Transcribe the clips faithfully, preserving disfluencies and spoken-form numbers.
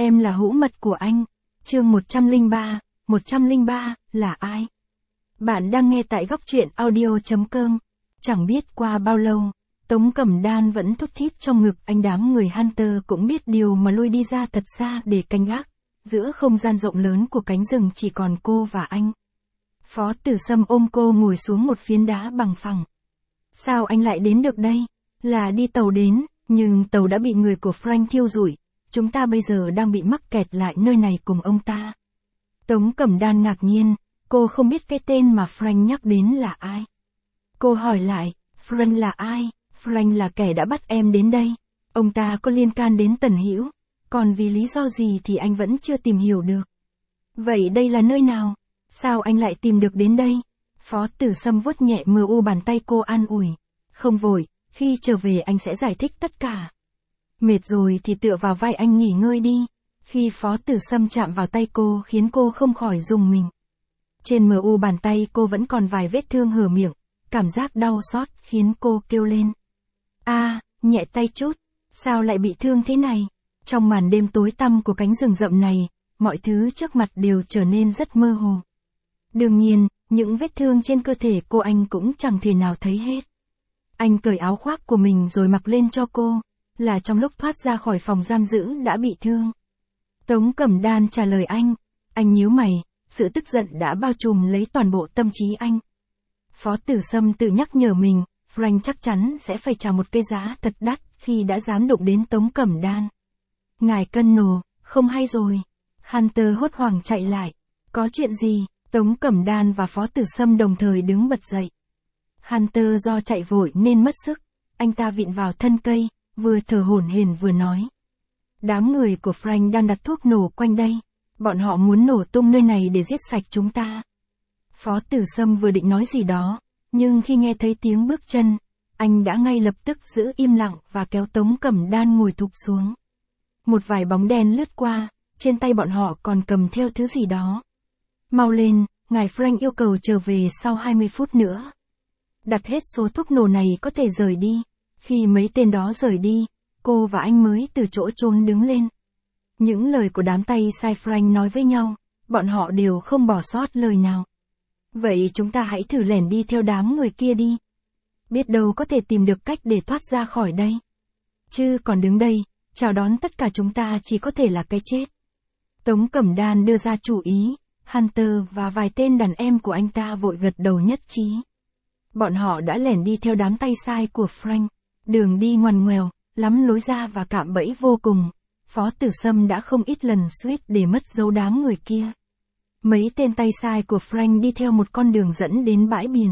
Em là hữu mật của anh. Chương một trăm lẻ ba, một trăm lẻ ba, là ai? Bạn đang nghe tại góc truyện audio chấm com. Chẳng biết qua bao lâu, Tống Cẩm Đan vẫn thút thít trong ngực anh. Đám người Hunter cũng biết điều mà lui đi ra thật xa để canh gác. Giữa không gian rộng lớn của cánh rừng chỉ còn cô và anh. Phó Tử Sâm ôm cô ngồi xuống một phiến đá bằng phẳng. Sao anh lại đến được đây? Là đi tàu đến, nhưng tàu đã bị người của Frank thiêu rụi. Chúng ta bây giờ đang bị mắc kẹt lại nơi này cùng ông ta. Tống Cẩm Đan ngạc nhiên, cô không biết cái tên mà Frank nhắc đến là ai. Cô hỏi lại, Frank là ai? Frank là kẻ đã bắt em đến đây. Ông ta có liên can đến Tần Hữu, còn vì lý do gì thì anh vẫn chưa tìm hiểu được. Vậy đây là nơi nào? Sao anh lại tìm được đến đây? Phó Tử Sâm vuốt nhẹ mờ u bàn tay cô an ủi. Không vội, khi trở về anh sẽ giải thích tất cả. Mệt rồi thì tựa vào vai anh nghỉ ngơi đi. Khi Phó Tử Sâm chạm vào tay cô khiến cô không khỏi rùng mình. Trên mờ u bàn tay cô vẫn còn vài vết thương hở miệng, cảm giác đau xót khiến cô kêu lên. A, à, nhẹ tay chút, sao lại bị thương thế này? Trong màn đêm tối tăm của cánh rừng rậm này, mọi thứ trước mặt đều trở nên rất mơ hồ. Đương nhiên, những vết thương trên cơ thể cô anh cũng chẳng thể nào thấy hết. Anh cởi áo khoác của mình rồi mặc lên cho cô, là trong lúc thoát ra khỏi phòng giam giữ đã bị thương. Tống Cẩm Đan trả lời anh, anh nhíu mày, sự tức giận đã bao trùm lấy toàn bộ tâm trí anh. Phó Tử Sâm tự nhắc nhở mình, Frank chắc chắn sẽ phải trả một cái giá thật đắt khi đã dám đụng đến Tống Cẩm Đan. Ngài Cân Nồ, không hay rồi. Hunter hốt hoảng chạy lại. Có chuyện gì? Tống Cẩm Đan và Phó Tử Sâm đồng thời đứng bật dậy. Hunter do chạy vội nên mất sức, anh ta vịn vào thân cây, vừa thở hổn hển vừa nói. Đám người của Frank đang đặt thuốc nổ quanh đây, bọn họ muốn nổ tung nơi này để giết sạch chúng ta. Phó Tử Sâm vừa định nói gì đó, nhưng khi nghe thấy tiếng bước chân, anh đã ngay lập tức giữ im lặng và kéo Tống Cẩm Đan ngồi thụp xuống. Một vài bóng đen lướt qua, trên tay bọn họ còn cầm theo thứ gì đó. Mau lên, ngài Frank yêu cầu trở về sau hai mươi phút nữa. Đặt hết số thuốc nổ này có thể rời đi. Khi mấy tên đó rời đi, cô và anh mới từ chỗ trốn đứng lên. Những lời của đám tay sai Frank nói với nhau, bọn họ đều không bỏ sót lời nào. Vậy chúng ta hãy thử lẻn đi theo đám người kia đi. Biết đâu có thể tìm được cách để thoát ra khỏi đây. Chứ còn đứng đây, chào đón tất cả chúng ta chỉ có thể là cái chết. Tống Cẩm Đan đưa ra chủ ý, Hunter và vài tên đàn em của anh ta vội gật đầu nhất trí. Bọn họ đã lẻn đi theo đám tay sai của Frank. Đường đi ngoằn ngoèo, lắm lối ra và cạm bẫy vô cùng. Phó Tử Sâm đã không ít lần suýt để mất dấu đám người kia. Mấy tên tay sai của Frank đi theo một con đường dẫn đến bãi biển.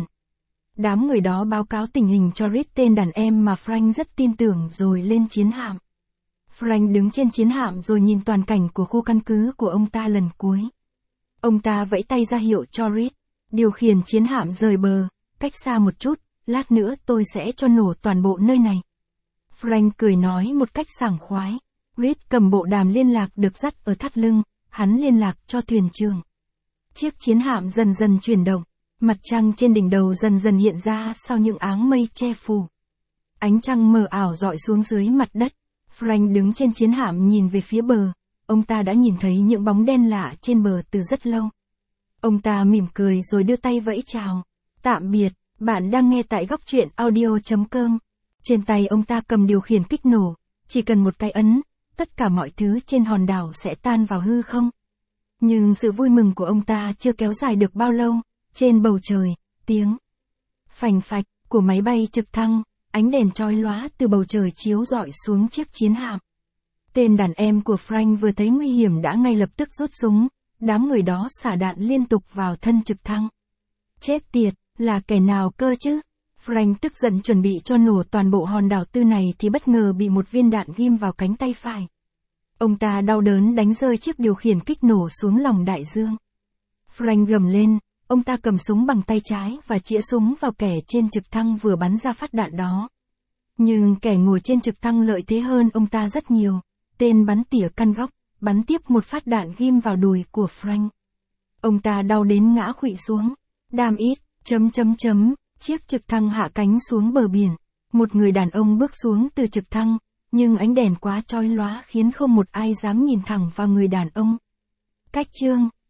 Đám người đó báo cáo tình hình cho Reed, tên đàn em mà Frank rất tin tưởng, rồi lên chiến hạm. Frank đứng trên chiến hạm rồi nhìn toàn cảnh của khu căn cứ của ông ta lần cuối. Ông ta vẫy tay ra hiệu cho Reed, điều khiển chiến hạm rời bờ, cách xa một chút, lát nữa tôi sẽ cho nổ toàn bộ nơi này. Frank cười nói một cách sảng khoái. Reed cầm bộ đàm liên lạc được dắt ở thắt lưng, hắn liên lạc cho thuyền trưởng. Chiếc chiến hạm dần dần chuyển động, mặt trăng trên đỉnh đầu dần dần hiện ra sau những áng mây che phủ. Ánh trăng mờ ảo rọi xuống dưới mặt đất. Frank đứng trên chiến hạm nhìn về phía bờ, ông ta đã nhìn thấy những bóng đen lạ trên bờ từ rất lâu. Ông ta mỉm cười rồi đưa tay vẫy chào. Tạm biệt, bạn đang nghe tại góc truyện audio chấm com. Trên tay ông ta cầm điều khiển kích nổ, chỉ cần một cái ấn, tất cả mọi thứ trên hòn đảo sẽ tan vào hư không. Nhưng sự vui mừng của ông ta chưa kéo dài được bao lâu, trên bầu trời, tiếng phành phạch của máy bay trực thăng, ánh đèn chói lóa từ bầu trời chiếu rọi xuống chiếc chiến hạm. Tên đàn em của Frank vừa thấy nguy hiểm đã ngay lập tức rút súng, đám người đó xả đạn liên tục vào thân trực thăng. Chết tiệt, là kẻ nào cơ chứ? Frank tức giận chuẩn bị cho nổ toàn bộ hòn đảo tư này thì bất ngờ bị một viên đạn ghim vào cánh tay phải. Ông ta đau đớn đánh rơi chiếc điều khiển kích nổ xuống lòng đại dương. Frank gầm lên, ông ta cầm súng bằng tay trái và chĩa súng vào kẻ trên trực thăng vừa bắn ra phát đạn đó. Nhưng kẻ ngồi trên trực thăng lợi thế hơn ông ta rất nhiều. Tên bắn tỉa căn góc, bắn tiếp một phát đạn ghim vào đùi của Frank. Ông ta đau đến ngã khuỵu xuống. Đam ít, chấm chấm chấm, chiếc trực thăng hạ cánh xuống bờ biển. Một người đàn ông bước xuống từ trực thăng, nhưng ánh đèn quá chói lóa khiến không một ai dám nhìn thẳng vào người đàn ông. Cách chương